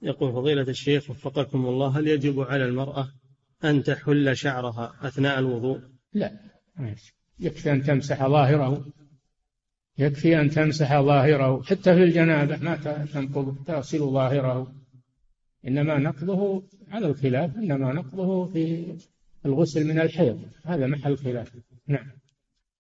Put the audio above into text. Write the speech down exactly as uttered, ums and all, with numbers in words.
يقول فضيلة الشيخ وفقكم الله، هل يجب على المرأة أن تحل شعرها أثناء الوضوء؟ لا، يكفي أن تمسح ظاهره، يكفي أن تمسح ظاهره حتى في الجنابة ما تنقض، تغسل ظاهره. إنما نقضه على الخلاف، إنما نقضه في الغسل من الحيض، هذا محل خلاف. نعم.